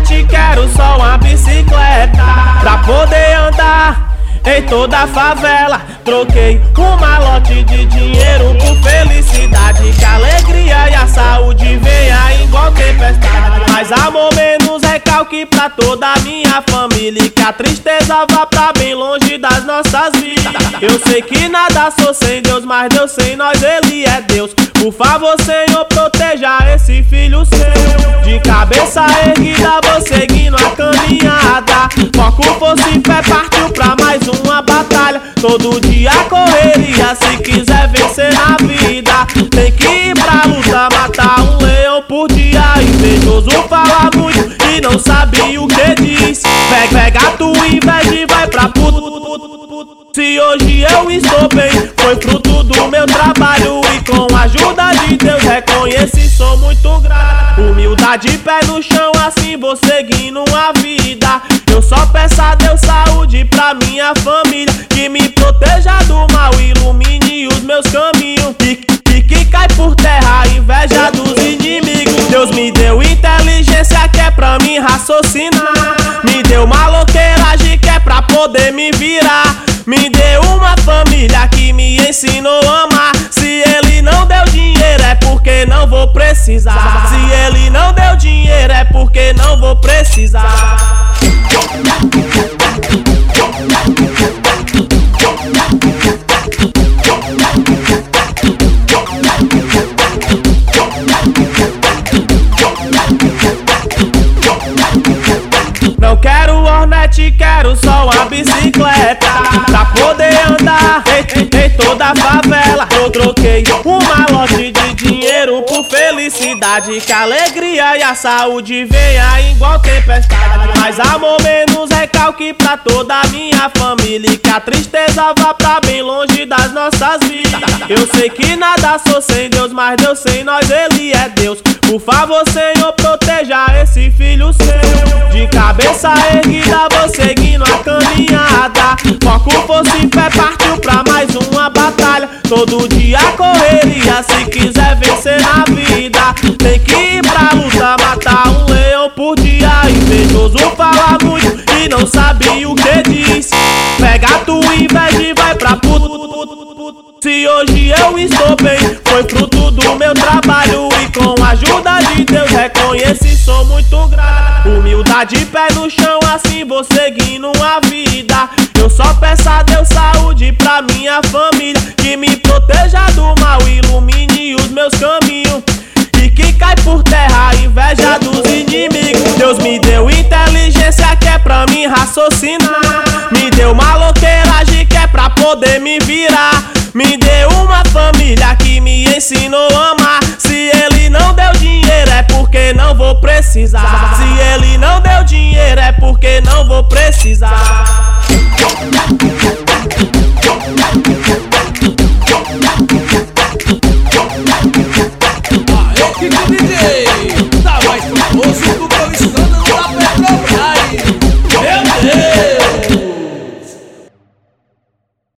Hornet, quero só uma bicicleta pra poder andar em toda a favela. Troquei um malote de dinheiro por felicidade, que a alegria e a saúde venha igual tempestade. Mas amor menos recalque pra toda a minha família, e que a tristeza vá pra bem longe das nossas vidas. Eu sei que nada sou sem Deus, mas Deus sem nós, Ele é Deus. Por favor, Senhor, proteja esse filho seu. De cabeça erguida, vou seguindo a caminhada. Foco, força e fé, partiu pra mais uma batalha. Todo dia correria, se quiser vencer na vida. Tem que ir pra luta, matar um leão por dia. Invejoso fala muito e não sabe o que diz. Pega a tua inveja e vai pra puto. Se hoje eu estou bem, foi fruto do meu trabalho, e com a ajuda de Deus reconheço e sou muito grato. Humildade, pé no chão, assim vou seguindo a vida. Eu só peço a Deus saúde pra minha família, que me proteja do mal, ilumine os meus caminhos, e que cai por terra a inveja dos inimigos. Deus me deu inteligência que é pra mim raciocinar, me deu maloqueiragem que é pra poder me virar, me deu uma família que me ensinou a amar. Se Ele não deu dinheiro é porque não vou precisar. Se Ele não deu dinheiro é porque não vou precisar. Não quero Hornet, quero só uma bicicleta pra poder andar em toda a favela. Eu troquei um malote de dinheiro por felicidade, que a alegria e a saúde venha igual tempestade. Mas amor menos recalque pra toda a minha família, e que a tristeza vá pra bem longe das nossas vidas. Eu sei que nada sou sem Deus, mas Deus sem nós, Ele é Deus. Por favor, Senhor, proteja esse filho seu. De cabeça erguida, vou seguindo a caminhada. Foco, força e fé, partiu pra mais uma batalha. Todo dia correria, se quiser vencer na vida. Tem que ir pra luta, matar um leão por dia. Invejoso fala muito e não sabe o que diz. Pega a tua inveja e vai pra puto. Se hoje eu estou bem, foi fruto do meu trabalho, e com a ajuda de Deus reconheço e sou muito grato. Humildade, pé no chão, assim vou seguindo a vida. Eu só peço a Deus saúde pra minha família, que me proteja do mal, ilumine os meus caminhos, e que cai por terra a inveja dos inimigos. Deus me deu inteligência que é pra mim raciocinar, me deu maloqueiragem que é pra poder me virar, me deu uma família que me ensinou a amar. Se Ele não deu dinheiro é porque não vou precisar. Se Ele não deu dinheiro é porque não vou precisar.